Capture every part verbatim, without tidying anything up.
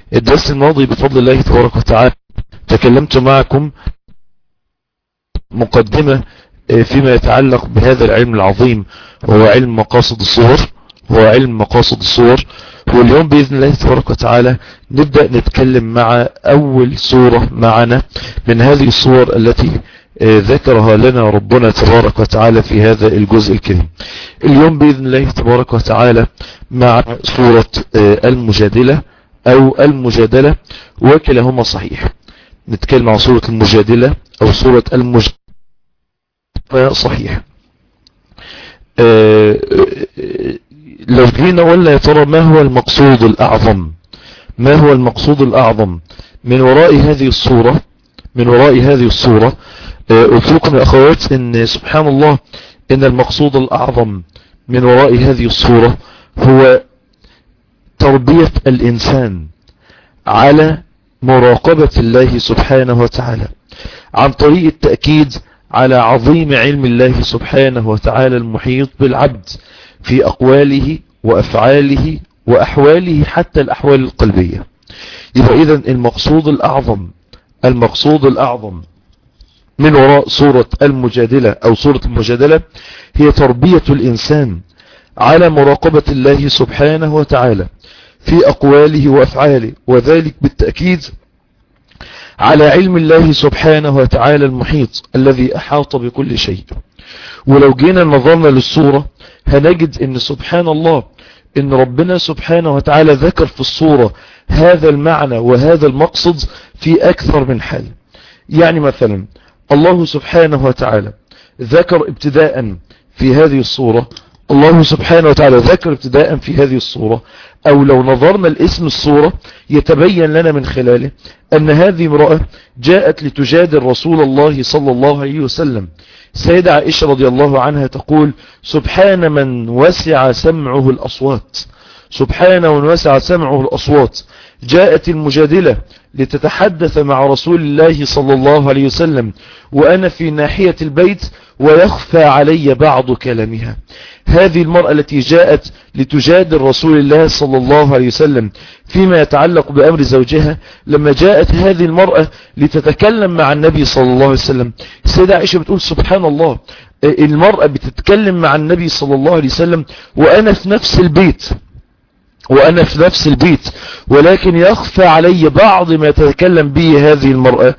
الدرس الماضي بفضل الله تبارك وتعالى تكلمت معكم مقدمة فيما يتعلق بهذا العلم العظيم، وهو علم مقاصد الصور هو علم مقاصد الصور واليوم بإذن الله تبارك وتعالى نبدأ نتكلم مع أول سورة معنا من هذه الصور التي ذكرها لنا ربنا تبارك وتعالى في هذا الجزء الكريم. اليوم بإذن الله تبارك وتعالى مع سورة المجادلة أو المجادلة، وكلاهما صحيح. نتكلم عن سورة المجادلة أو سورة المجادلة صحيح. لو جينا ولا يا ترى ما هو المقصود الأعظم ما هو المقصود الأعظم من وراء هذه الصورة من وراء هذه الصورة قلت لكم يا أخوات إن سبحان الله إن المقصود الأعظم من وراء هذه الصورة هو تربية الإنسان على مراقبة الله سبحانه وتعالى عن طريق التأكيد على عظيم علم الله سبحانه وتعالى المحيط بالعبد في أقواله وأفعاله وأحواله حتى الأحوال القلبية. يبقى إذن المقصود الأعظم المقصود الأعظم من وراء سورة المجادلة أو سورة المجادلة هي تربية الإنسان على مراقبة الله سبحانه وتعالى في أقواله وأفعاله، وذلك بالتأكيد على علم الله سبحانه وتعالى المحيط الذي أحاط بكل شيء. ولو جينا نظرنا للصورة هنجد ان سبحان الله ان ربنا سبحانه وتعالى ذكر في الصورة هذا المعنى وهذا المقصد في أكثر من حال. يعني مثلا الله سبحانه وتعالى ذكر ابتداء في هذه الصورة الله سبحانه وتعالى ذكر ابتداء في هذه الصورة أو لو نظرنا الاسم الصورة يتبين لنا من خلاله أن هذه امرأة جاءت لتجادل رسول الله صلى الله عليه وسلم. سيدة عائشة رضي الله عنها تقول: سبحان من وسع سمعه الأصوات سبحان من وسع سمعه الأصوات. جاءت المجادلة لتتحدث مع رسول الله صلى الله عليه وسلم وأنا في ناحية البيت ويخفى علي بعض كلامها. هذه المرأة التي جاءت لتجادل رسول الله صلى الله عليه وسلم فيما يتعلق بأمر زوجها، لما جاءت هذه المرأة لتتكلم مع النبي صلى الله عليه وسلم، السيدة عائشة بتقول: سبحان الله، المرأة بتتكلم مع النبي صلى الله عليه وسلم وأنا في نفس البيت وأنا في نفس البيت ولكن يخفى علي بعض ما تتكلم به هذه المرأة.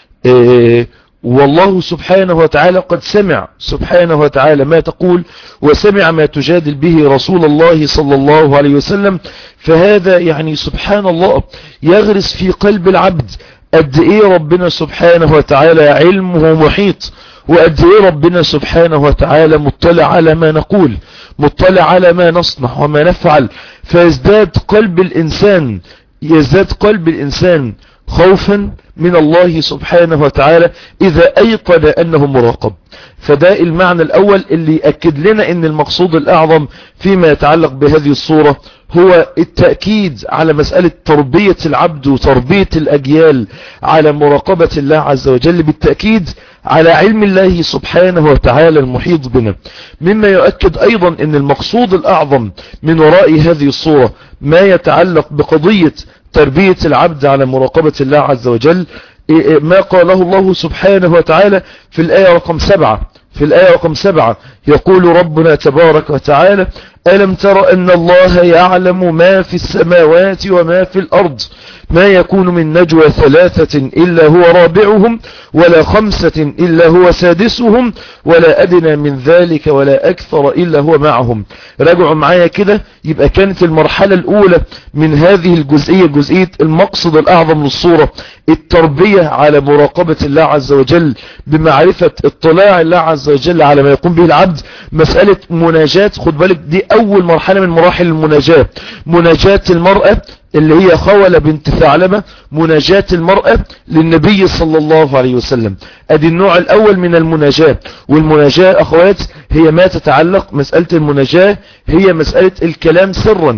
إيه والله سبحانه وتعالى قد سمع سبحانه وتعالى ما تقول وسمع ما تجادل به رسول الله صلى الله عليه وسلم. فهذا يعني سبحان الله يغرس في قلب العبد قد ايه ربنا سبحانه وتعالى علمه محيط، وقد ايه ربنا سبحانه وتعالى مطلع على ما نقول مطلع على ما نصنع وما نفعل. فيزداد قلب الإنسان يزداد قلب الإنسان خوفا من الله سبحانه وتعالى إذا أيقن أنه مراقب. فده المعنى الأول اللي يأكد لنا أن المقصود الأعظم فيما يتعلق بهذه الصورة هو التأكيد على مسألة تربية العبد وتربية الأجيال على مراقبة الله عز وجل، بالتأكيد على علم الله سبحانه وتعالى المحيط بنا. مما يؤكد أيضا أن المقصود الأعظم من وراء هذه الصورة ما يتعلق بقضية تربية العبد على مراقبة الله عز وجل ما قاله الله سبحانه وتعالى في الآية رقم سبعة في الآية رقم سبعة يقول ربنا تبارك وتعالى: ألم تر أن الله يعلم ما في السماوات وما في الأرض ما يكون من نجوى ثلاثة إلا هو رابعهم ولا خمسة إلا هو سادسهم ولا أدنى من ذلك ولا أكثر إلا هو معهم. راجعوا معايا كده. يبقى كانت المرحلة الأولى من هذه الجزئية جزئية المقصد الأعظم للصورة التربية على مراقبة الله عز وجل بمعرفة اطلاع الله عز وجل على ما يقوم به العبد. مسألة مناجاة، خد بالك دي أول مرحلة من مراحل المناجاة، مناجاة المرأة اللي هي خولة بنت ثعلبة، مناجاة المرأة للنبي صلى الله عليه وسلم. ادي النوع الاول من المناجاة. والمناجاة اخوات هي ما تتعلق مسألة المناجاة هي مسألة الكلام سرا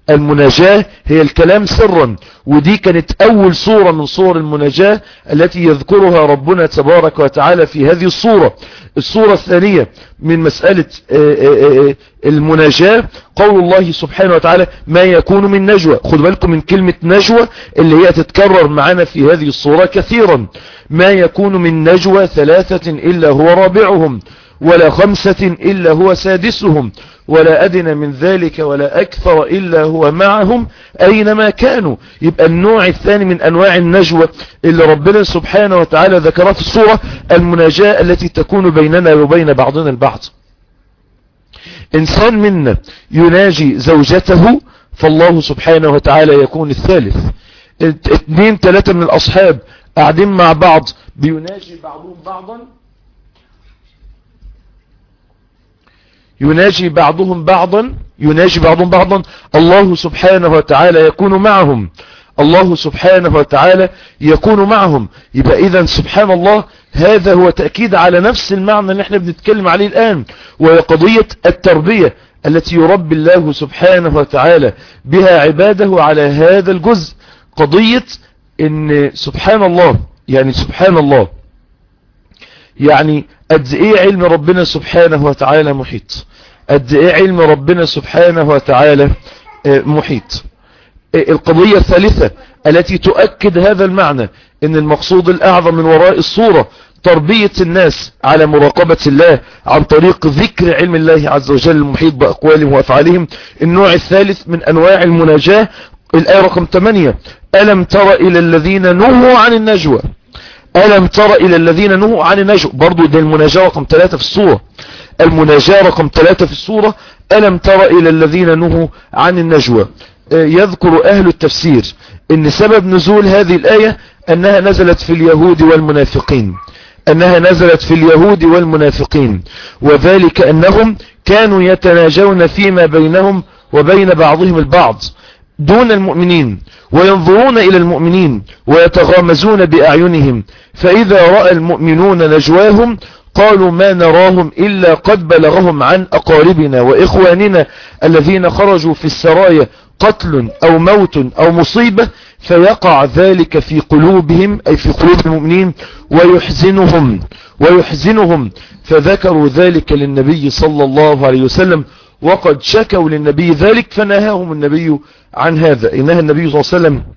المناجاة هي الكلام سرا، ودي كانت أول صورة من صور المناجاة التي يذكرها ربنا تبارك وتعالى في هذه الصورة. الصورة الثانية من مسألة المناجاة قول الله سبحانه وتعالى ما يكون من نجوى. خذوا بالكم من كلمة نجوى اللي هي تتكرر معنا في هذه الصورة كثيرا. ما يكون من نجوى ثلاثة إلا هو رابعهم ولا خمسة إلا هو سادسهم ولا أدنى من ذلك ولا أكثر إلا هو معهم أينما كانوا. يبقى النوع الثاني من أنواع النجوى اللي ربنا سبحانه وتعالى ذكرها في الصورة المناجاة التي تكون بيننا وبين بعضنا البعض. إنسان منا يناجي زوجته فالله سبحانه وتعالى يكون الثالث. اثنين ثلاثة من الأصحاب قاعدين مع بعض بيناجي بعضهم بعضا يناجي بعضهم بعضا يناجي بعضهم بعضا الله سبحانه وتعالى يكون معهم. الله سبحانه وتعالى يكون معهم. يبقى إذن سبحان الله هذا هو تأكيد على نفس المعنى اللي احنا بنتكلم عليه الآن، وهي قضية التربية التي يربي الله سبحانه وتعالى بها عباده على هذا الجزء. قضية ان سبحان الله يعني سبحان الله يعني قد ايه علم ربنا سبحانه وتعالى محيط، قد ايه علم ربنا سبحانه وتعالى محيط. القضية الثالثة التي تؤكد هذا المعنى ان المقصود الاعظم من وراء الصورة تربية الناس على مراقبة الله عن طريق ذكر علم الله عز وجل المحيط بأقوالهم وأفعالهم. النوع الثالث من أنواع المناجاة الآية رقم ثمانية ألم تر إلى الذين نهوا عن النجوى. ألم تر إلى الذين نهوا عن النجوى برضو ده المناجاة رقم ثلاثة في الصورة. المناجاة رقم ثلاثة في الصورة ألم تر إلى الذين نهوا عن النجوى. يذكر أهل التفسير ان سبب نزول هذه الآية أنها نزلت في اليهود والمنافقين أنها نزلت في اليهود والمنافقين وذلك أنهم كانوا يتناجون فيما بينهم وبين بعضهم البعض دون المؤمنين وينظرون إلى المؤمنين ويتغامزون بأعينهم، فإذا رأى المؤمنون نجواهم قالوا ما نراهم إلا قد بلغهم عن أقاربنا وإخواننا الذين خرجوا في السرايا قتل أو موت أو مصيبة، فيقع ذلك في قلوبهم أي في قلوب المؤمنين ويحزنهم ويحزنهم فذكروا ذلك للنبي صلى الله عليه وسلم وقد شكوا للنبي ذلك فنهاهم النبي عن هذا. نهى النبي صلى الله عليه وسلم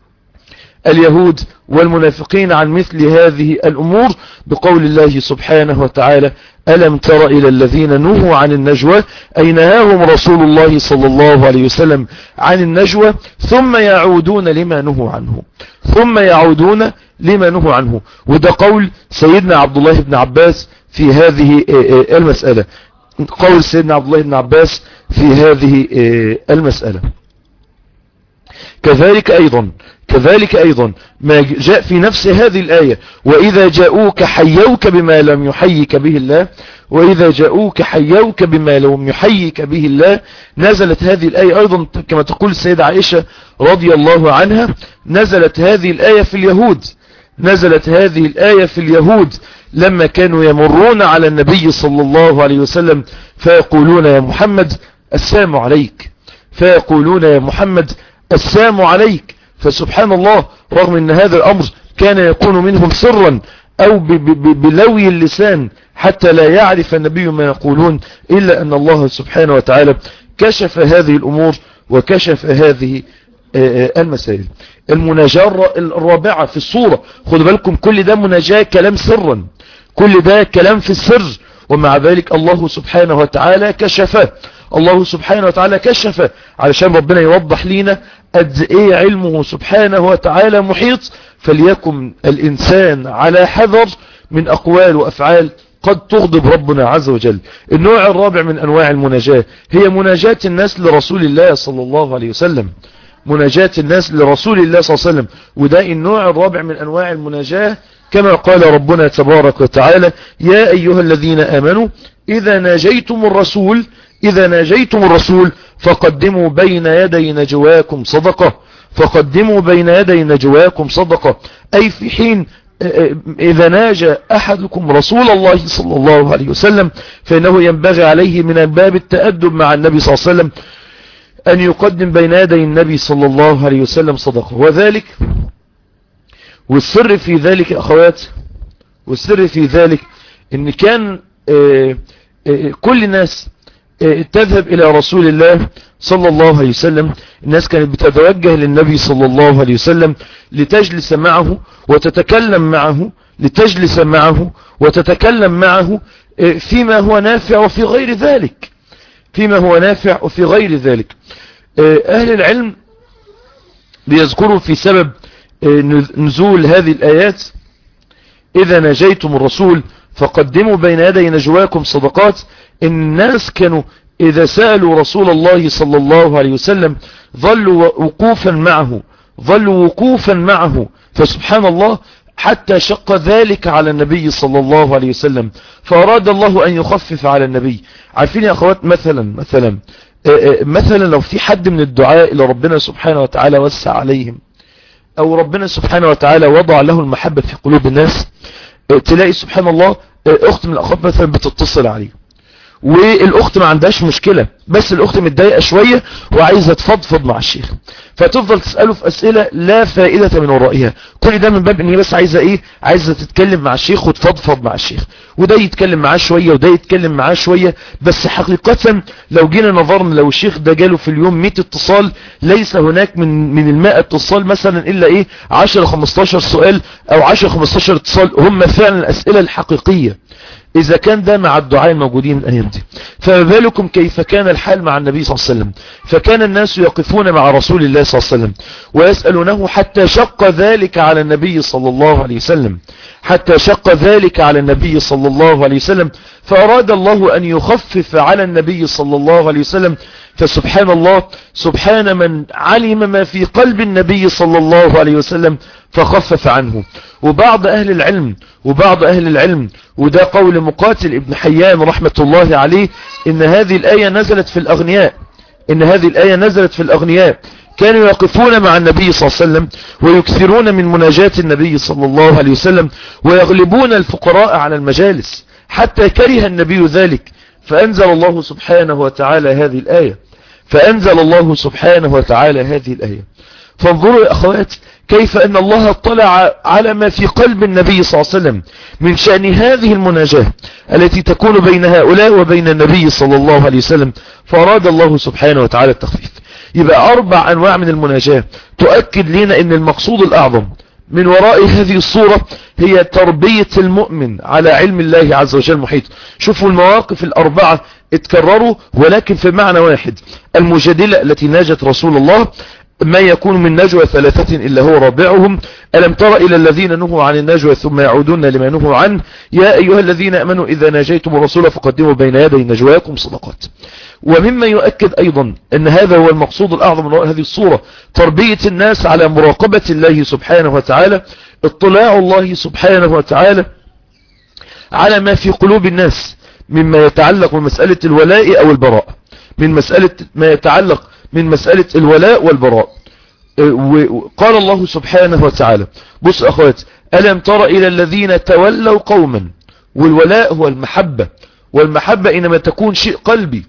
اليهود والمنافقين عن مثل هذه الأمور بقول الله سبحانه وتعالى ألم تر إلى الذين نهوا عن النجوى أي نهاهم رسول الله صلى الله عليه وسلم عن النجوى ثم يعودون لما نهوا عنه ثم يعودون لما نهوا عنه. وده قول سيدنا عبد الله بن عباس في هذه المسألة قول سيدنا عبد الله بن عباس في هذه المسألة. كذلك أيضا كذلك أيضا ما جاء في نفس هذه الآية وإذا جاءوك حيوك بما لم يحيك به الله وإذا جاءوك حيوك بما لم يحيك به الله. نزلت هذه الآية أيضا كما تقول السيدة عائشة رضي الله عنها نزلت هذه الآية في اليهود نزلت هذه الآية في اليهود لما كانوا يمرون على النبي صلى الله عليه وسلم فيقولون يا محمد السلام عليك فيقولون يا محمد السلام عليك. فسبحان الله رغم ان هذا الامر كان يكون منهم سرا او بلوي اللسان حتى لا يعرف النبي ما يقولون الا ان الله سبحانه وتعالى كشف هذه الامور وكشف هذه المسائل. المناجاة الرابعة في الصورة خدوا بالكم كل ده مناجاة كلام سرا كل ده كلام في السر ومع ذلك الله سبحانه وتعالى كشفه الله سبحانه وتعالى كشف علشان ربنا يوضح لنا قد ايه علمه سبحانه وتعالى محيط. فليكن الانسان على حذر من اقوال وافعال قد تغضب ربنا عز وجل. النوع الرابع من انواع المناجاة هي مناجاة الناس لرسول الله صلى الله عليه وسلم مناجاة الناس لرسول الله صلى الله عليه وسلم وده النوع الرابع من انواع المناجاة كما قال ربنا تبارك وتعالى يا ايها الذين امنوا اذا ناجيتم الرسول إذا ناجيتم الرسول فقدموا بين يدي نجواكم صدقة فقدموا بين يدي نجواكم صدقة أي في حين إذا ناجى أحدكم رسول الله صلى الله عليه وسلم فإنه ينبغي عليه من باب التأدب مع النبي صلى الله عليه وسلم أن يقدم بين يدي النبي صلى الله عليه وسلم صدقة. وذلك والسر في ذلك أخوات، والسر في ذلك ان كان آآ آآ كل الناس تذهب إلى رسول الله صلى الله عليه وسلم. الناس كانت بتتوجه للنبي صلى الله عليه وسلم لتجلس معه وتتكلم معه، لتجلس معه وتتكلم معه فيما هو نافع وفي غير ذلك، فيما هو نافع وفي غير ذلك. أهل العلم بيذكروا في سبب نزول هذه الآيات: إذا نجيتم الرسول فقدموا بين يدي نجواكم صدقات. الناس كانوا إذا سألوا رسول الله صلى الله عليه وسلم ظلوا وقوفا معه، ظلوا وقوفا معه، فسبحان الله حتى شق ذلك على النبي صلى الله عليه وسلم، فأراد الله أن يخفف على النبي. عارفين يا أخوات، مثلا مثلا مثلا لو في حد من الدعاء إلى ربنا سبحانه وتعالى وسع عليهم، أو ربنا سبحانه وتعالى وضع له المحبة في قلوب الناس، تلاقي سبحان الله أخت من الأخوات مثلا بتتصل عليه، والأخت ما عندهاش مشكلة، بس الأخت متضايقة شوية وعايزة تفضفض مع الشيخ، فتفضل تسأله في أسئلة لا فائدة من ورائها. كل ده من باب ان هي بس عايزة ايه، عايزة تتكلم مع الشيخ وتفضفض مع الشيخ، وده يتكلم معاه شوية وده يتكلم معاه شوية. بس حقيقة لو جينا نظرنا، لو الشيخ ده جاله في اليوم مئة اتصال، ليس هناك من من المائة اتصال مثلا إلا ايه عشرة خمستاشر سؤال أو عشرة خمستاشر اتصال هم فعلا الأسئلة الحقيقية، إذا كان ده مع الدعاء الموجودين الأيام دي. فما بالكم كيف كان الحال مع النبي صلى الله عليه وسلم. فكان الناس يقفون مع رسول الله صلى الله عليه وسلم ويسألونه، حتى شق ذلك على النبي صلى الله عليه وسلم، حتى شق ذلك على النبي صلى الله عليه وسلم، فأراد الله أن يخفف على النبي صلى الله عليه وسلم. فسبحان الله، سبحان من علم ما في قلب النبي صلى الله عليه وسلم فخفف عنه. وبعض أهل العلم وبعض أهل العلم وده قول مقاتل ابن حيان رحمة الله عليه، إن هذه الآية نزلت في الأغنياء، إن هذه الآية نزلت في الأغنياء كانوا يقفون مع النبي صلى الله عليه وسلم ويكثرون من مناجاة النبي صلى الله عليه وسلم، ويغلبون الفقراء على المجالس، حتى كره النبي ذلك، فأنزل الله سبحانه وتعالى هذه الآية فأنزل الله سبحانه وتعالى هذه الآية. فانظروا يا أخوات كيف أن الله اطلع على ما في قلب النبي صلى الله عليه وسلم من شأن هذه المناجاة التي تكون بين هؤلاء وبين النبي صلى الله عليه وسلم، فأراد الله سبحانه وتعالى التخفيف. يبقى أربع أنواع من المناجاة تؤكد لنا أن المقصود الأعظم من وراء هذه الصورة هي تربية المؤمن على علم الله عز وجل محيط. شوفوا المواقف الأربعة اتكرروا ولكن في معنى واحد: المجادلة التي ناجت رسول الله، ما يكون من نجوى ثلاثة إلا هو رابعهم، ألم تر إلى الذين نهوا عن النجوى ثم يعودون لما نهوا عنه، يا أيها الذين أمنوا إذا ناجيتم الرسول فقدموا بين يدي نجواكم صدقات. ومما يؤكد أيضا أن هذا هو المقصود الأعظم من وراء هذه الصورة، تربية الناس على مراقبة الله سبحانه وتعالى، اطلاع الله سبحانه وتعالى على ما في قلوب الناس مما يتعلق بمسألة الولاء أو البراء، من مسألة ما يتعلق من مسألة الولاء والبراء. وقال الله سبحانه وتعالى، بص أخوات، ألم تر إلى الذين تولوا قوما، والولاء هو المحبة، والمحبة إنما تكون شيء قلبي.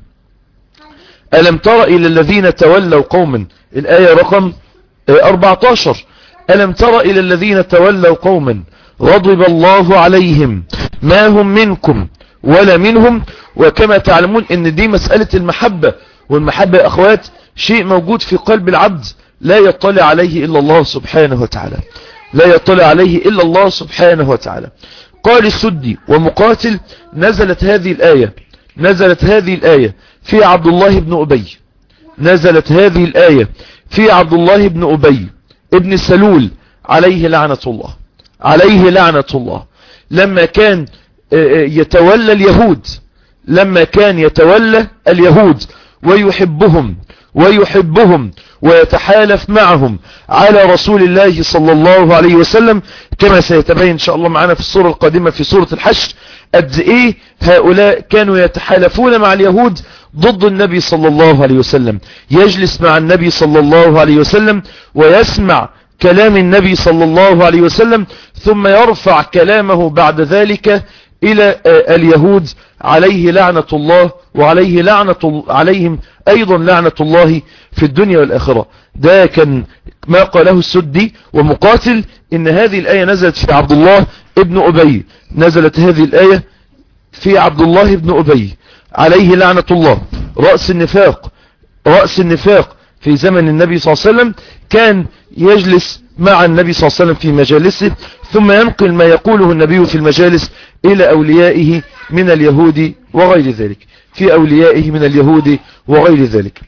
ألم تر إلى الذين تولوا قوما، الآية رقم أربعة عشر، ألم تر إلى الذين تولوا قوما غضب الله عليهم ما هم منكم ولا منهم. وكما تعلمون ان دي مسألة المحبة، والمحبة يا أخوات شيء موجود في قلب العبد لا يطلع عليه إلا الله سبحانه وتعالى، لا يطلع عليه إلا الله سبحانه وتعالى. قال السدي ومقاتل: نزلت هذه الآية نزلت هذه الآية في عبد الله بن أبي نزلت هذه الآية في عبد الله بن أبي ابن سلول عليه لعنة الله عليه لعنة الله لما كان يتولى اليهود لما كان يتولى اليهود ويحبهم ويحبهم ويتحالف معهم على رسول الله صلى الله عليه وسلم، كما سيتبين إن شاء الله معنا في السورة القادمة في سورة الحشر قد إيه هؤلاء كانوا يتحالفون مع اليهود ضد النبي صلى الله عليه وسلم. يجلس مع النبي صلى الله عليه وسلم ويسمع كلام النبي صلى الله عليه وسلم، ثم يرفع كلامه بعد ذلك إلى اليهود عليه لعنة الله، وعليه لعنة عليهم أيضا لعنة الله في الدنيا والآخرة. ده كان ما قاله السدي ومقاتل، إن هذه الآية نزلت في عبد الله ابن أبي، نزلت هذه الآية في عبد الله ابن أبي عليه لعنة الله، رأس النفاق، رأس النفاق في زمن النبي صلى الله عليه وسلم. كان يجلس مع النبي صلى الله عليه وسلم في مجالسه، ثم ينقل ما يقوله النبي في المجالس إلى أوليائه من اليهود وغير ذلك، في أوليائه من اليهود وغير ذلك.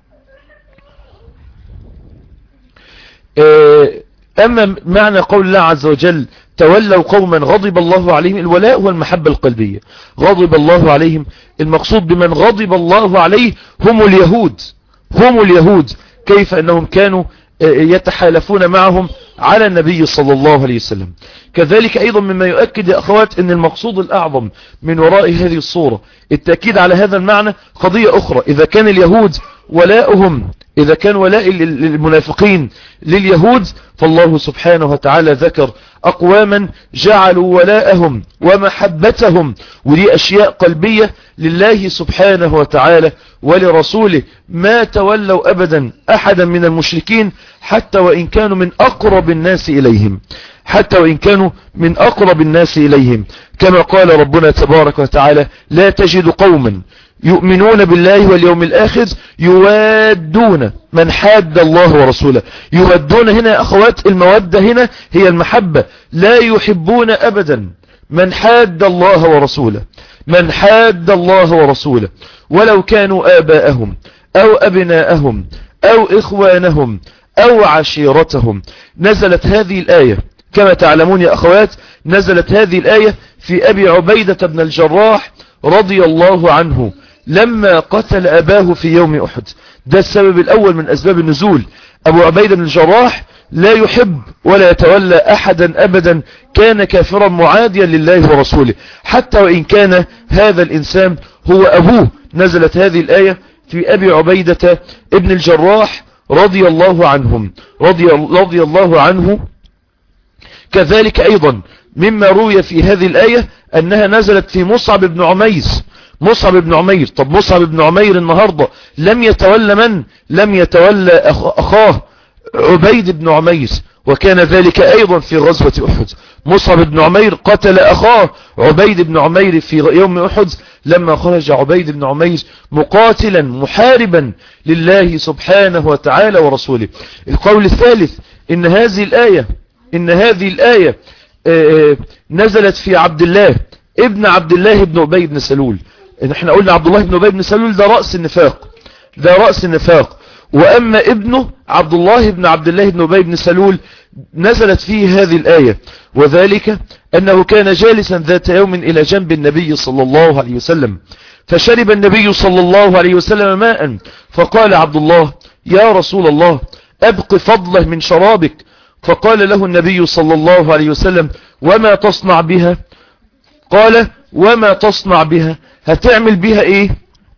أما معنى قول الله عز وجل تولوا قوما غضب الله عليهم، الولاء هو المحبة القلبية، غضب الله عليهم، المقصود بمن غضب الله عليه هم اليهود، هم اليهود، كيف أنهم كانوا يتحالفون معهم على النبي صلى الله عليه وسلم. كذلك أيضا مما يؤكد يا أخوات أن المقصود الأعظم من وراء هذه الصورة التأكيد على هذا المعنى قضية أخرى. إذا كان اليهود ولاؤهم، إذا كان ولاء المنافقين لليهود، فالله سبحانه وتعالى ذكر أقواما جعلوا ولاءهم ومحبتهم، ودي أشياء قلبية لله سبحانه وتعالى ولرسوله، ما تولوا أبدا أحدا من المشركين حتى وإن كانوا من أقرب الناس إليهم، حتى وإن كانوا من أقرب الناس إليهم، كما قال ربنا تبارك وتعالى لا تجد قوما يؤمنون بالله واليوم الآخر يوادون من حاد الله ورسوله. يودون هنا يا أخوات، المودة هنا هي المحبة، لا يحبون أبدا من حاد الله ورسوله، من حاد الله ورسوله ولو كانوا آباءهم أو أبناءهم أو إخوانهم أو عشيرتهم. نزلت هذه الآية كما تعلمون يا أخوات، نزلت هذه الآية في أبي عبيدة بن الجراح رضي الله عنه لما قتل أباه في يوم أحد. ده السبب الأول من أسباب النزول. أبو عبيدة بن الجراح لا يحب ولا يتولى أحدا أبدا، كان كافرا معاديا لله ورسوله، حتى وإن كان هذا الإنسان هو أبوه. نزلت هذه الآية في أبي عبيدة ابن الجراح رضي الله عنهم، رضي, رضي الله عنه. كذلك أيضا مما روي في هذه الآية أنها نزلت في مصعب بن عمير. مصعب بن عمير، طب مصعب بن عمير النهاردة لم يتولى من؟ لم يتولى أخاه عبيد بن عمير، وكان ذلك أيضا في غزوة أحد. مصعب بن عمير قتل أخاه عبيد بن عمير في يوم أحد، لما خرج عبيد بن عمير مقاتلا محاربا لله سبحانه وتعالى ورسوله. القول الثالث إن هذه الآية إن هذه الآية نزلت في عبد الله ابن عبد الله بن أبي بن سلول. احنا قلنا عبد الله بن أبي بن سلول ده رأس النفاق، ده رأس النفاق. وأما ابنه عبد الله بن عبد الله بن أبي بن سلول نزلت فيه هذه الآية، وذلك أنه كان جالسا ذات يوم إلى جنب النبي صلى الله عليه وسلم، فشرب النبي صلى الله عليه وسلم ماء، فقال عبد الله يا رسول الله أبق فضله من شرابك. فقال له النبي صلى الله عليه وسلم وما تصنع بها؟ قال وما تصنع بها؟ هتعمل بها ايه؟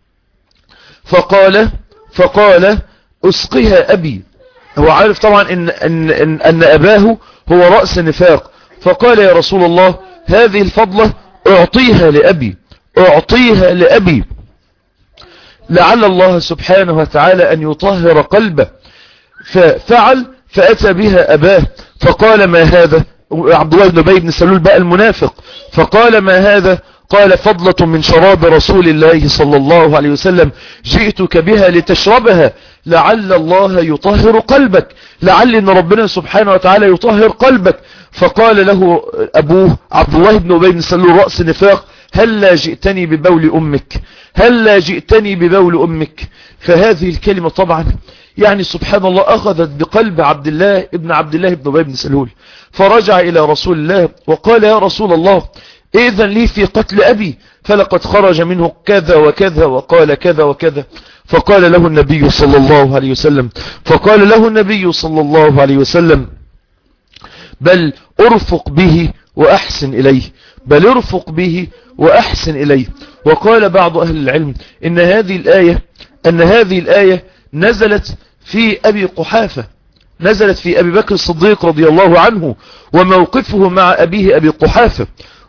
فقال فقال اسقها ابي. هو عارف طبعا ان, إن, إن, أن اباه هو رأس النفاق. فقال يا رسول الله هذه الفضلة اعطيها لابي، اعطيها لابي لعل الله سبحانه وتعالى ان يطهر قلبه. ففعل فأتى بها أباه فقال ما هذا؟ عبد الله بن أبي بن سلول بقى المنافق. فقال ما هذا؟ قال فضلة من شراب رسول الله صلى الله عليه وسلم جئتك بها لتشربها لعل الله يطهر قلبك، لعل ان ربنا سبحانه وتعالى يطهر قلبك. فقال له أبوه عبد الله بن أبي بن سلول رأس نفاق هلا جئتني ببول أمك، هلا جئتني ببول أمك. فهذه الكلمة طبعا يعني سبحان الله أخذت بقلب عبد الله ابن عبد الله بن أبي بن سلول، فرجع إلى رسول الله وقال يا رسول الله إذن لي في قتل أبي، فلقد خرج منه كذا وكذا وقال كذا وكذا. فقال له النبي صلى الله عليه وسلم فقال له النبي صلى الله عليه وسلم بل أرفق به وأحسن إليه، بل ارفق به وأحسن إليه. وقال بعض أهل العلم إن هذه الآية أن هذه الآية نزلت في أبي قحافة، نزلت في أبي بكر الصديق رضي الله عنه وموقفه مع أبيه أبي قحافة.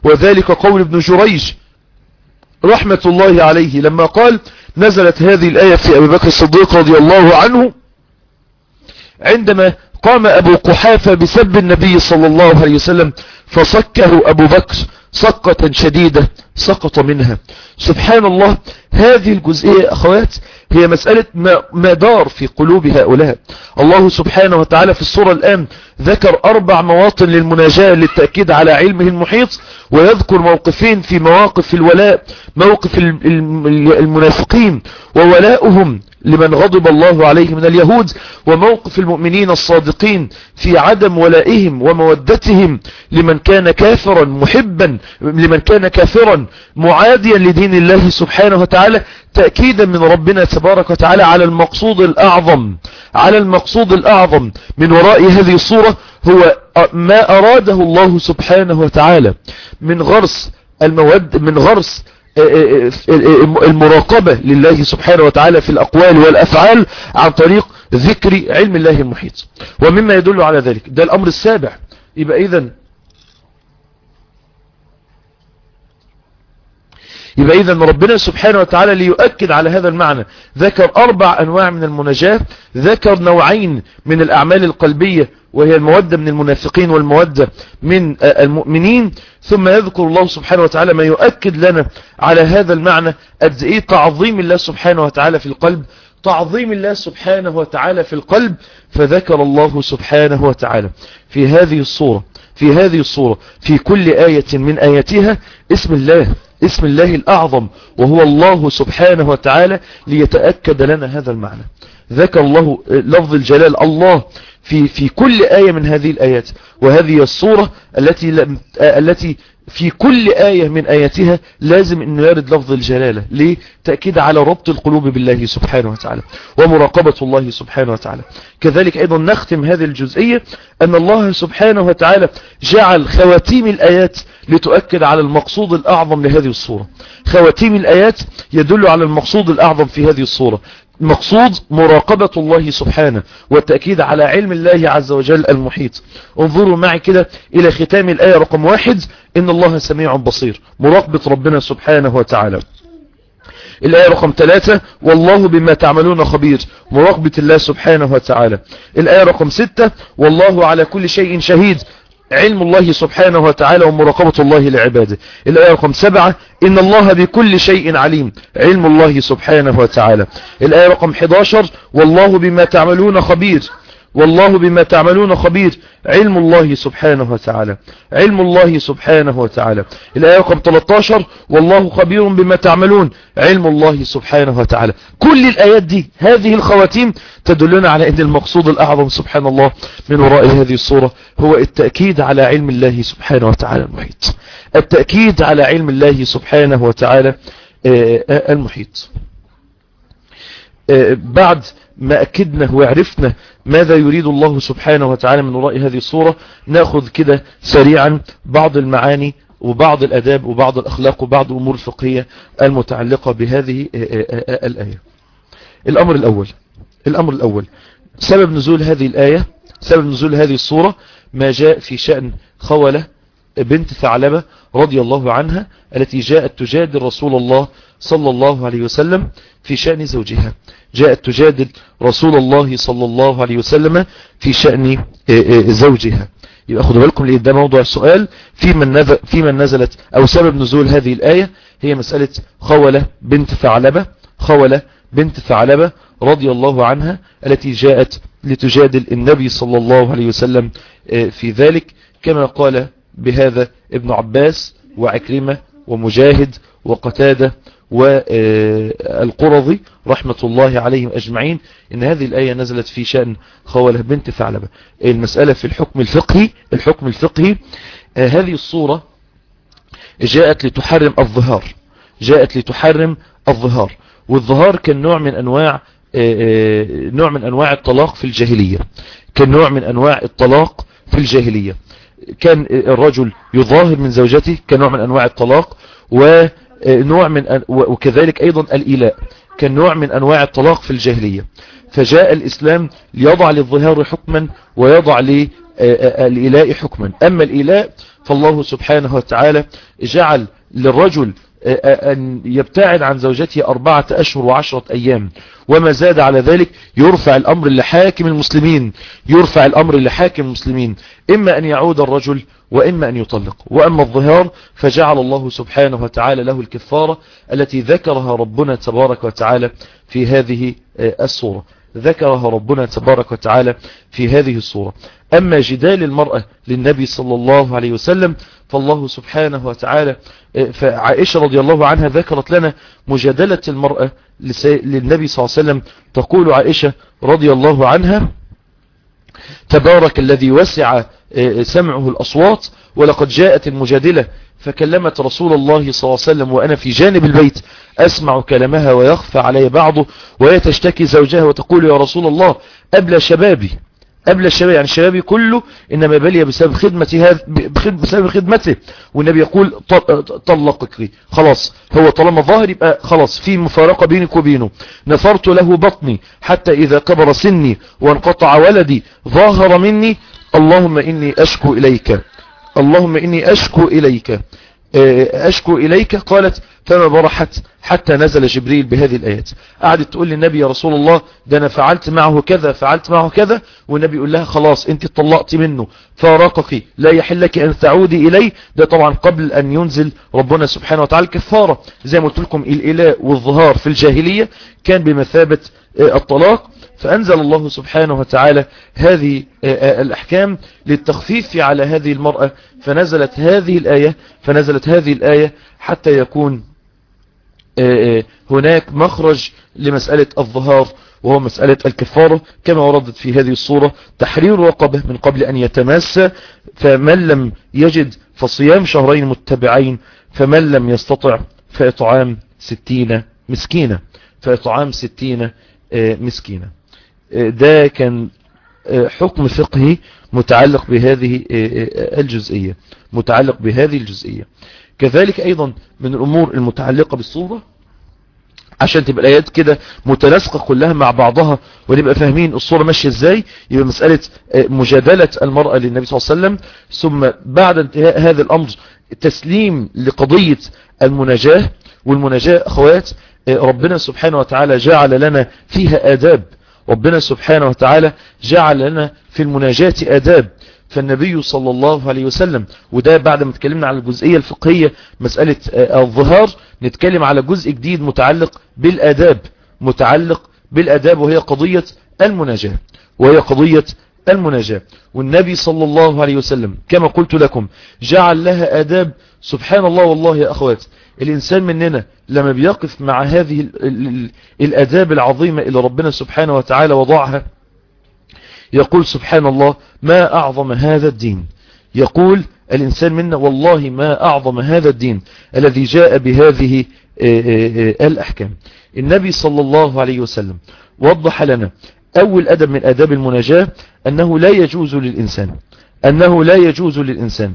وذلك قول ابن جريج رحمة الله عليه لما قال نزلت هذه الآية في أبي بكر الصديق رضي الله عنه عندما قام أبو قحافة بسب النبي صلى الله عليه وسلم فصكه أبو بكر سقة شديدة سقط منها. سبحان الله، هذه الجزئية أخوات هي مسألة ما دار في قلوب هؤلاء. الله سبحانه وتعالى في السورة الآن ذكر أربع مواطن للمناجاة للتأكيد على علمه المحيط، ويذكر موقفين في مواقف الولاء، موقف المنافقين وولاؤهم لمن غضب الله عليه من اليهود، وموقف المؤمنين الصادقين في عدم ولائهم ومودتهم لمن كان كافرا محبا لمن كان كافرا معاديا لدين الله سبحانه وتعالى، تأكيدا من ربنا تبارك وتعالى على المقصود الأعظم على المقصود الأعظم من وراء هذه الصورة، هو ما أراده الله سبحانه وتعالى من غرس المود من غرس المراقبة لله سبحانه وتعالى في الأقوال والأفعال عن طريق ذكر علم الله المحيط. ومما يدل على ذلك ده الأمر السابع. يبقى إذن يبقى إذن ربنا سبحانه وتعالى ليؤكد على هذا المعنى ذكر أربع أنواع من المناجاة، ذكر نوعين من الأعمال القلبية وهي المودة من المنافقين والمودة من المؤمنين، ثم يذكر الله سبحانه وتعالى ما يؤكد لنا على هذا المعنى قد ايه تعظيم الله سبحانه وتعالى في القلب تعظيم الله سبحانه وتعالى في القلب. فذكر الله سبحانه وتعالى في هذه الصورة في هذه الصورة في كل آية من آياتها اسم الله اسم الله الأعظم وهو الله سبحانه وتعالى ليتأكد لنا هذا المعنى. ذكر الله لفظ الجلال الله في في كل آية من هذه الآيات، وهذه الصورة التي لم التي في كل آية من آياتها لازم أن يرد لفظ الجلالة لتأكيد على ربط القلوب بالله سبحانه وتعالى ومراقبة الله سبحانه وتعالى. كذلك أيضا نختم هذه الجزئية أن الله سبحانه وتعالى جعل خواتيم الآيات لتؤكد على المقصود الأعظم لهذه الصورة. خواتيم الآيات يدل على المقصود الأعظم في هذه الصورة، مقصود مراقبة الله سبحانه والتأكيد على علم الله عز وجل المحيط. انظروا معي كده إلى ختام الآية رقم واحد، إن الله سميع بصير، مراقبة ربنا سبحانه وتعالى. الآية رقم ثلاثة والله بما تعملون خبير، مراقبة الله سبحانه وتعالى. الآية رقم ستة والله على كل شيء شهيد، علم الله سبحانه وتعالى ومراقبة الله لعباده. الآية رقم سبعة إن الله بكل شيء عليم، علم الله سبحانه وتعالى. الآية رقم أحد عشر والله بما تعملون خبير، والله بما تعملون خبير، علم الله سبحانه وتعالى، علم الله سبحانه وتعالى. الآية رقم ثلاثة عشر والله خبير بما تعملون، علم الله سبحانه وتعالى. كل الآيات دي هذه الخواتيم تدلنا على أن المقصود الأعظم سبحان الله من وراء هذه الصورة هو التأكيد على علم الله سبحانه وتعالى المحيط، التأكيد على علم الله سبحانه وتعالى المحيط. بعد ما أكدنا وعرفنا ماذا يريد الله سبحانه وتعالى من وراء هذه الصورة، نأخذ كده سريعا بعض المعاني وبعض الأداب وبعض الأخلاق وبعض الأمور الفقهية المتعلقة بهذه الآية. الأمر الأول الأمر الأول سبب نزول هذه الآية، سبب نزول هذه الصورة ما جاء في شأن خولة بنت ثعلبة رضي الله عنها التي جاءت تجادل رسول الله صلى الله عليه وسلم في شأن زوجها، جاءت تجادل رسول الله صلى الله عليه وسلم في شأن زوجها. يبقى خدوا بالكم لأن ده موضوع السؤال في من نزل في من نزلت أو سبب نزول هذه الآية هي مسألة خولة بنت ثعلبة خولة بنت ثعلبة رضي الله عنها التي جاءت لتجادل النبي صلى الله عليه وسلم في ذلك، كما قال بهذا ابن عباس وعكرمة ومجاهد وقتادة والقرظي رحمة الله عليهم أجمعين إن هذه الآية نزلت في شأن خولة بنت ثعلبة. المسألة في الحكم الفقهي الحكم الفقهي هذه الصورة جاءت لتحرم الظهار جاءت لتحرم الظهار والظهار كان نوع من أنواع نوع من أنواع الطلاق في الجاهلية كان نوع من أنواع الطلاق في الجاهلية كان الرجل يظاهر من زوجته كنوع من أنواع الطلاق، ونوع من وكذلك أيضا الإيلاء كان نوع من أنواع الطلاق في الجاهلية. فجاء الإسلام ليضع للظهار حكما ويضع للإيلاء حكما. أما الإيلاء فالله سبحانه وتعالى جعل للرجل أن يبتعد عن زوجته أربعة أشهر وعشرة أيام، وما زاد على ذلك يرفع الأمر لحاكم المسلمين يرفع الأمر لحاكم المسلمين إما أن يعود الرجل وإما أن يطلق. وأما الظهار فجعل الله سبحانه وتعالى له الكفارة التي ذكرها ربنا تبارك وتعالى في هذه السورة ذكرها ربنا تبارك وتعالى في هذه السورة. أما جدال المرأة للنبي صلى الله عليه وسلم فالله سبحانه وتعالى فعائشة رضي الله عنها ذكرت لنا مجادلة المرأة للنبي صلى الله عليه وسلم. تقول عائشة رضي الله عنها: تبارك الذي وسع سمعه الأصوات، ولقد جاءت المجادلة فكلمت رسول الله صلى الله عليه وسلم وأنا في جانب البيت أسمع كلامها ويخفى علي بعضه، وهي تشتكي زوجها وتقول: يا رسول الله أبلى شبابي أبلى الشباب، يعني شبابي كله إنما بلي بسبب خدمتي هذا بسبب خدمته. والنبي يقول: طلقك خلاص، هو طالما ظاهر يبقى خلاص في مفارقة بينك وبينه. نفرت له بطني حتى إذا كبر سني وانقطع ولدي ظاهر مني، اللهم إني أشكو إليك اللهم إني أشكو إليك أشكو إليك. قالت: فما برحت حتى نزل جبريل بهذه الآيات. قعدت تقول للنبي: يا رسول الله ده أنا فعلت معه كذا فعلت معه كذا. والنبي يقول لها: خلاص انت طلقت منه فارقك لا يحل لك أن تعودي إليه. ده طبعا قبل أن ينزل ربنا سبحانه وتعالى كفارة. زي ما قلت لكم الإلاء والظهار في الجاهلية كان بمثابة الطلاق، فأنزل الله سبحانه وتعالى هذه الأحكام للتخفيف على هذه المرأة، فنزلت هذه الآية فنزلت هذه الآية حتى يكون هناك مخرج لمسألة الظهار، وهو مسألة الكفارة كما وردت في هذه الصورة: تحرير رقبة من قبل أن يتماسى، فمن لم يجد فصيام شهرين متبعين، فمن لم يستطع فإطعام ستين مسكينة فإطعام ستين مسكينة. ده كان حكم فقهي متعلق بهذه الجزئية متعلق بهذه الجزئية. كذلك أيضا من الأمور المتعلقة بالصورة، عشان تبقى الآيات كده متناسقة كلها مع بعضها ونبقى فاهمين الصورة ماشية ازاي، يبقى مسألة مجادلة المرأة للنبي صلى الله عليه وسلم، ثم بعد انتهاء هذا الأمر تسليم لقضية المناجاة. والمناجاة أخوات ربنا سبحانه وتعالى جعل لنا فيها آداب ربنا سبحانه وتعالى جعل لنا في المناجاة آداب. فالنبي صلى الله عليه وسلم، وده بعد ما تكلمنا على الجزئية الفقهية مسألة الظهار، نتكلم على جزء جديد متعلق بالآداب متعلق بالآداب وهي قضية المناجاة وهي قضية المناجاة. والنبي صلى الله عليه وسلم كما قلت لكم جعل لها آداب. سبحان الله والله يا أخوات، الإنسان مننا لما بيقف مع هذه الآداب العظيمة اللي ربنا سبحانه وتعالى وضعها يقول: سبحان الله ما أعظم هذا الدين. يقول الإنسان منا: والله ما أعظم هذا الدين الذي جاء بهذه الأحكام. النبي صلى الله عليه وسلم وضح لنا أول أدب من آداب المناجاة أنه لا يجوز للإنسان أنه لا يجوز للإنسان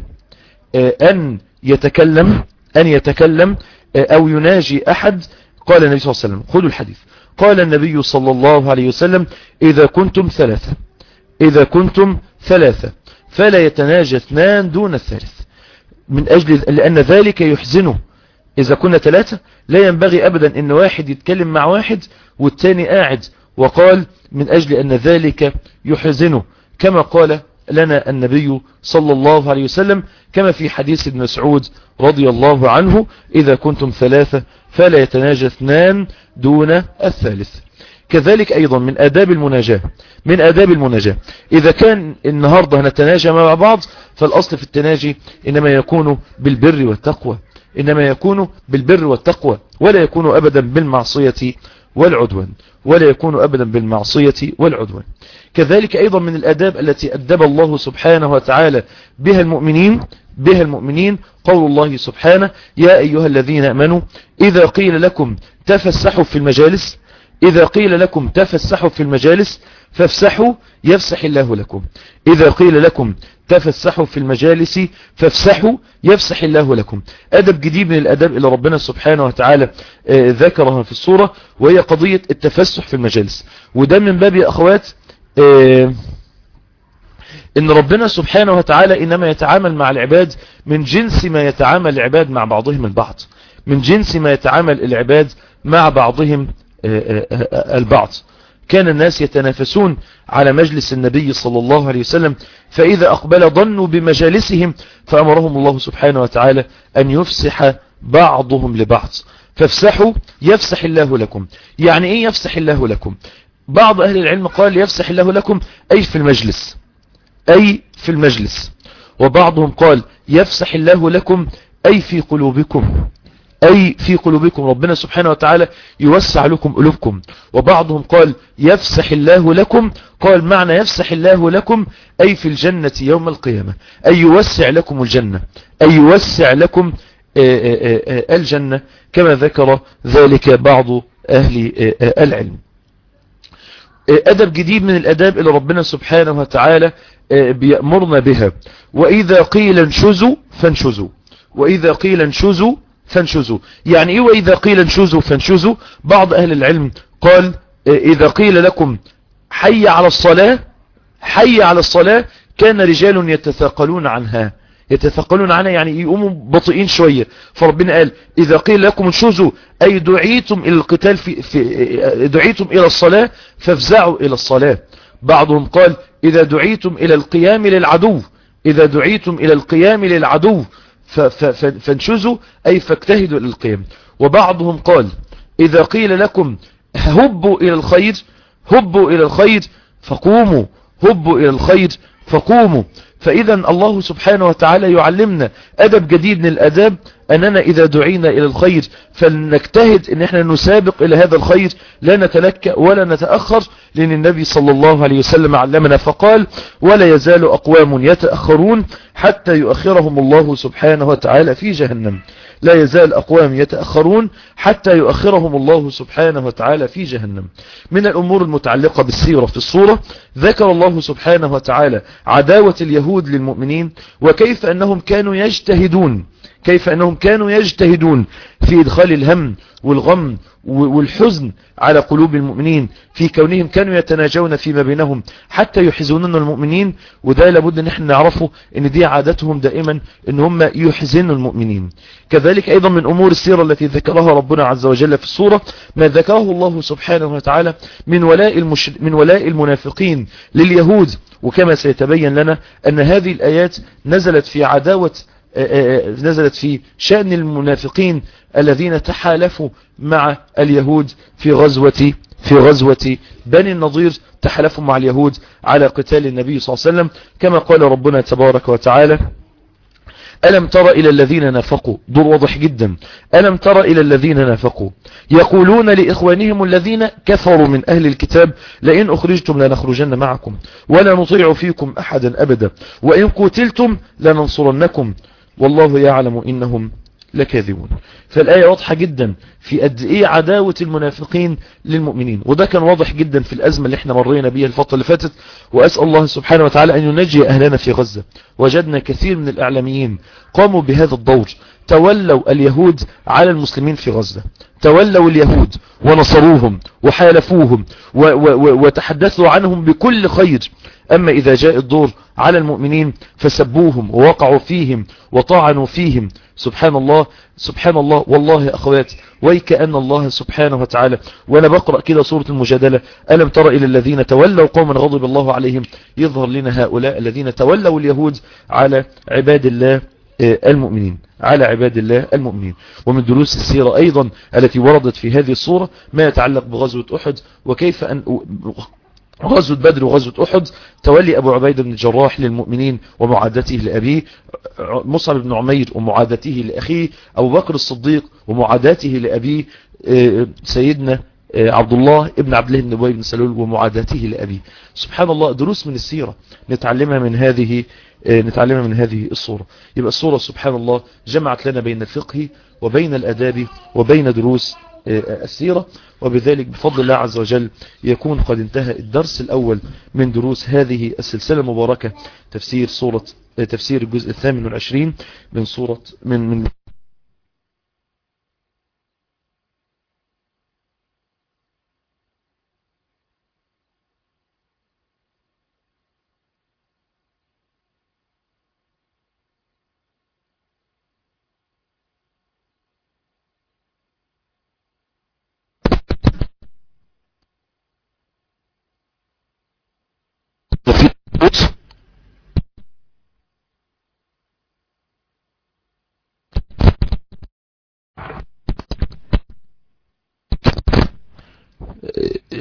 أن يتكلم أن يتكلم أو يناجي أحد. قال النبي صلى الله عليه وسلم، خذوا الحديث، قال النبي صلى الله عليه وسلم: إذا كنتم ثلاثة إذا كنتم ثلاثة فلا يتناجى اثنان دون الثالث، من أجل لأن ذلك يحزنه. إذا كنا ثلاثة لا ينبغي أبدا أن واحد يتكلم مع واحد والتاني قاعد، وقال من أجل أن ذلك يحزنه، كما قال لنا النبي صلى الله عليه وسلم كما في حديث ابن مسعود رضي الله عنه: إذا كنتم ثلاثة فلا يتناجى اثنان دون الثالث. كذلك أيضا من آداب المناجاة من آداب المناجاة إذا كان النهاردة هنتناجى مع بعض، فالأصل في التناجي إنما يكون بالبر والتقوى إنما يكون بالبر والتقوى ولا يكون أبدا بالمعصية والعدوان ولا يكون أبدا بالمعصية والعدوان. كذلك أيضا من الآداب التي أدب الله سبحانه وتعالى بها المؤمنين بها المؤمنين قول الله سبحانه: يا أيها الذين آمنوا إذا قيل لكم تفسحوا في المجالس إذا قيل لكم تفسحوا في المجالس فافسحوا يفسح الله لكم. إذا قيل لكم تفسحوا في المجالس فافسحوا يفسح الله لكم. أدب جديد من الأدب اللي ربنا سبحانه وتعالى ذكرها في السورة، وهي قضية التفسح في المجالس. وده من باب يا أخوات ان ربنا سبحانه وتعالى انما يتعامل مع العباد من جنس ما يتعامل العباد مع بعضهم البعض، من جنس ما يتعامل العباد مع بعضهم البعض. كان الناس يتنافسون على مجلس النبي صلى الله عليه وسلم، فإذا أقبل ضنوا بمجالسهم فأمرهم الله سبحانه وتعالى أن يفسح بعضهم لبعض. فافسحوا يفسح الله لكم. يعني إيه يفسح الله لكم؟ بعض أهل العلم قال يفسح الله لكم أي في المجلس، أي في المجلس. وبعضهم قال يفسح الله لكم أي في قلوبكم، أي في قلوبكم، ربنا سبحانه وتعالى يوسع لكم قلوبكم. وبعضهم قال يفسح الله لكم، قال معنى يفسح الله لكم أي في الجنة يوم القيامة، أي يوسع لكم الجنة، أي يوسع لكم الجنة، كما ذكر ذلك بعض أهل العلم. أدب جديد من الأداب اللي ربنا سبحانه وتعالى بيأمرنا بها: وإذا قيل انشزوا فانشزوا، وإذا قيل انشزوا فانشزوا. يعني ايه وإذا قيل انشزوا فانشزوا؟ بعض أهل العلم قال إذا قيل لكم حي على الصلاة، حي على الصلاة، كان رجال يتثاقلون عنها، يتثاقلون عنها يعني يقوموا بطيئين شوية. فربنا قال إذا قيل لكم انشزوا أي دعيتم إلى القتال، في, في دعيتم إلى الصلاة فافزعوا إلى الصلاة. بعضهم قال إذا دعيتم إلى القيام للعدو، إذا دعيتم إلى القيام للعدو فانشزوا أي فاجتهدوا للقيام. وبعضهم قال إذا قيل لكم هبوا إلى الخير، هبوا إلى الخير فقوموا، هبوا إلى الخير فقوموا. فإذا الله سبحانه وتعالى يعلمنا أدب جديد من الأداب، أننا إذا دعينا إلى الخير فلنجتهد أن احنا نسابق إلى هذا الخير، لا نتلكأ ولا نتأخر، لأن النبي صلى الله عليه وسلم علمنا فقال ولا يزال أقوام يتأخرون حتى يؤخرهم الله سبحانه وتعالى في جهنم. لا يزال أقوام يتأخرون حتى يؤخرهم الله سبحانه وتعالى في جهنم. من الأمور المتعلقة بالسيرة في الصورة ذكر الله سبحانه وتعالى عداوة اليهود للمؤمنين، وكيف أنهم كانوا يجتهدون، كيف أنهم كانوا يجتهدون في إدخال الهم والغم والحزن على قلوب المؤمنين، في كونهم كانوا يتناجون فيما بينهم حتى يحزنون المؤمنين. وده لابد ان احنا نعرفه ان دي عادتهم دائما ان هم يحزنوا المؤمنين. كذلك ايضا من امور السيرة التي ذكرها ربنا عز وجل في السورة ما ذكره الله سبحانه وتعالى من ولاء المش... من ولاء المنافقين لليهود. وكما سيتبين لنا ان هذه الايات نزلت في عداوة نزلت في شأن المنافقين الذين تحالفوا مع اليهود في غزوة في غزوة بني النضير، تحالفوا مع اليهود على قتال النبي صلى الله عليه وسلم، كما قال ربنا تبارك وتعالى ألم تر إلى الذين نافقوا، دور واضح جدا، ألم تر إلى الذين نافقوا يقولون لإخوانهم الذين كفروا من أهل الكتاب لئن أخرجتم لنخرجن معكم ولا نطيع فيكم أحدا أبدا وإن قتلتم لننصرنكم والله يعلم إنهم لكاذبون. فالآية واضحة جدا في قد ايه عداوة المنافقين للمؤمنين، وده كان واضح جدا في الأزمة اللي احنا مرينا بيها الفترة اللي فاتت. وأسأل الله سبحانه وتعالى أن ينجي أهلنا في غزة. وجدنا كثير من الإعلاميين قاموا بهذا الدور، تولوا اليهود على المسلمين في غزة، تولوا اليهود ونصروهم وحالفوهم وتحدثوا عنهم بكل خير. أما إذا جاء الدور على المؤمنين فسبوهم ووقعوا فيهم وطعنوا فيهم. سبحان الله سبحان الله. والله يا أخوات ويكأن الله سبحانه وتعالى، وأنا بقرأ كده سورة المجادلة ألم تر إلى الذين تولوا قوما غضب الله عليهم، يظهر لنا هؤلاء الذين تولوا اليهود على عباد الله المؤمنين، على عباد الله المؤمنين. ومن دروس السيرة أيضا التي وردت في هذه الصورة ما يتعلق بغزوة أحد، وكيف أن غزوة بدر وغزوة أحد تولي أبو عبيدة بن الجراح للمؤمنين ومعادته لأبيه، مصعب بن عمير ومعادته لأخيه، أبو بكر الصديق ومعادته لأبيه، سيدنا عبد الله ابن عبد الله بن أبي بن سلول ومعادته لأبيه. سبحان الله، دروس من السيرة نتعلمها من هذه نتعلمها من هذه الصورة. يبقى الصورة سبحان الله جمعت لنا بين الفقه وبين الأداب وبين دروس السيرة. وبذلك بفضل الله عز وجل يكون قد انتهى الدرس الأول من دروس هذه السلسلة المباركة، تفسير سورة تفسير الجزء الثامن والعشرين من سورة من من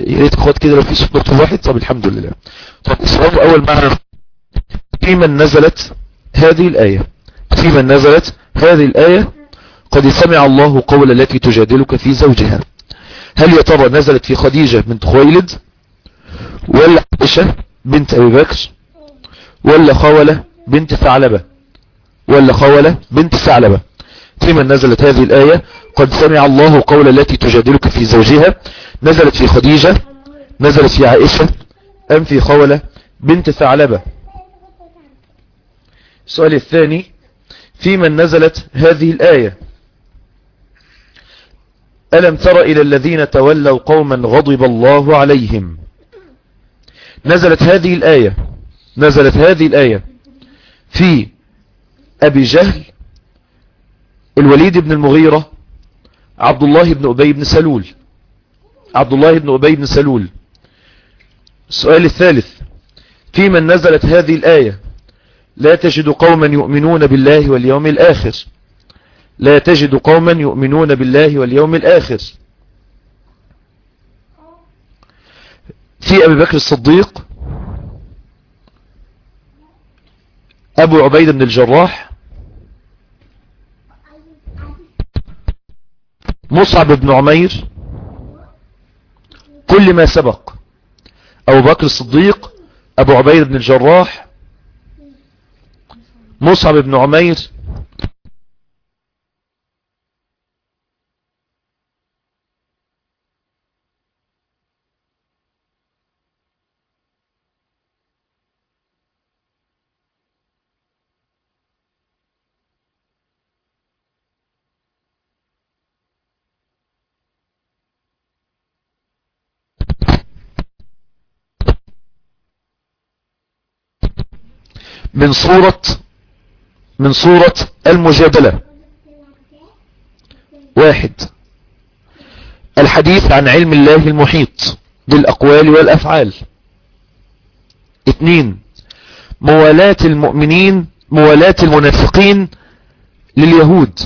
يا ريت اخوات كده لو في صوت دكتور واحد. طب الحمد لله. طب السؤال الاول معنا في من نزلت هذه الآية. في من نزلت هذه الآية قد سمع الله قول التي تجادلك في زوجها. هل يا ترى نزلت في خديجة بنت خويلد ولا عائشة بنت أبي بكر ولا خولة بنت ثعلبة ولا خولة بنت ثعلبة؟ في من نزلت هذه الآية قد سمع الله قول التي تجادلك في زوجها، نزلت في خديجة، نزلت في عائشة، أم في خولة بنت ثعلبة؟ السؤال الثاني في من نزلت هذه الآية ألم تر إلى الذين تولوا قوما غضب الله عليهم. نزلت هذه الآية نزلت هذه الآية في أبي جهل، الوليد بن المغيرة، عبد الله بن أبي بن سلول عبد الله بن أبي بن سلول. السؤال الثالث في من نزلت هذه الآية لا تجد قوما يؤمنون بالله واليوم الآخر. لا تجد قوما يؤمنون بالله واليوم الآخر. في أبي بكر الصديق، أبو عبيدة بن الجراح، مصعب بن عمير، كل ما سبق. أبو بكر الصديق، أبو عبيدة بن الجراح، مصعب بن عمير، من صورة من صورة المجادلة. واحد، الحديث عن علم الله المحيط بالأقوال والأفعال. اثنين، موالاة المؤمنين موالاة المنافقين لليهود.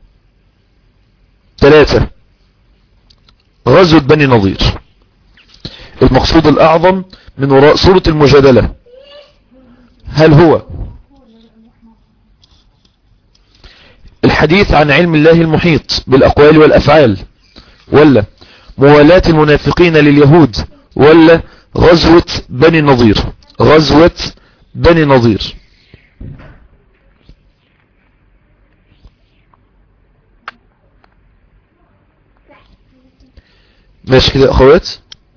ثلاثة، غزوة بني نضير. المقصود الأعظم من وراء سورة المجادلة هل هو الحديث عن علم الله المحيط بالأقوال والأفعال، ولا موالاة المنافقين لليهود، ولا غزوة بني نضير؟ غزوة بني نضير. ماشي كده أخوات؟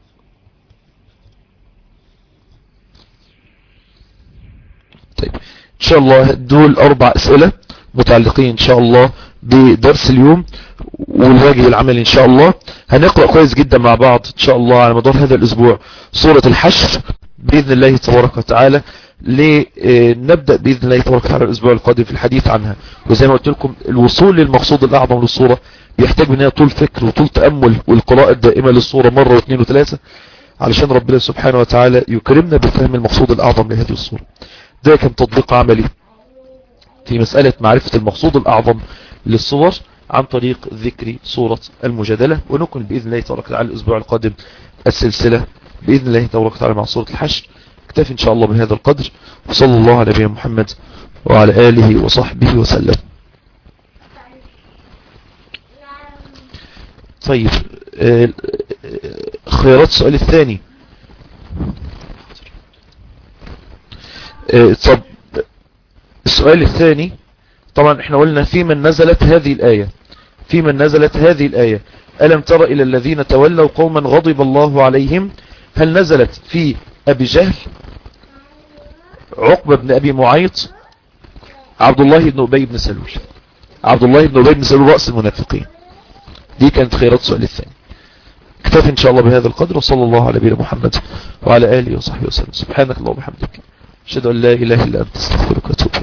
طيب إن شاء الله دول أربع أسئلة متعلقين إن شاء الله بدرس اليوم والواجب العملي إن شاء الله. هنقرأ كويس جدا مع بعض إن شاء الله على مدار هذا الأسبوع سورة الحشر بإذن الله تبارك وتعالى، لنبدأ بإذن الله تبارك وتعالى الأسبوع القادم في الحديث عنها. وزي ما قلت لكم الوصول للمقصود الأعظم للصورة بيحتاج منها طول فكر وطول تأمل والقراءة الدائمة للصورة مرة واثنين وثلاثة علشان ربنا سبحانه وتعالى يكرمنا بفهم المقصود الأعظم لهذه الصورة. ده كان تطبيق عملي في مسألة معرفة المقصود الأعظم للصور عن طريق ذكر صورة المجادلة. ونكمل بإذن الله تبارك وتعالى الأسبوع القادم السلسلة بإذن الله تبارك وتعالى مع صورة الحشر. اكتفي إن شاء الله بهذا القدر، وصلى الله على نبينا محمد وعلى آله وصحبه وسلم. طيب خيارات السؤال الثاني. طب السؤال الثاني طبعا احنا قلنا في من نزلت هذه الآية في من نزلت هذه الآية ألم تر إلى الذين تولوا قوما غضب الله عليهم. هل نزلت في أبي جهل، عقبة بن أبي معيط، عبد الله بن أبي بن سلول عبد الله بن أبي بن سلول رأس المنافقين؟ دي كانت خيارات السؤال الثاني. اكتفي إن شاء الله بهذا القدر، وصلى الله على نبينا محمد وعلى آله وصحبه وسلم. سبحانك اللهم وبحمدك، أشهد أن لا إله إلا أنت، أستغفرك وأتوب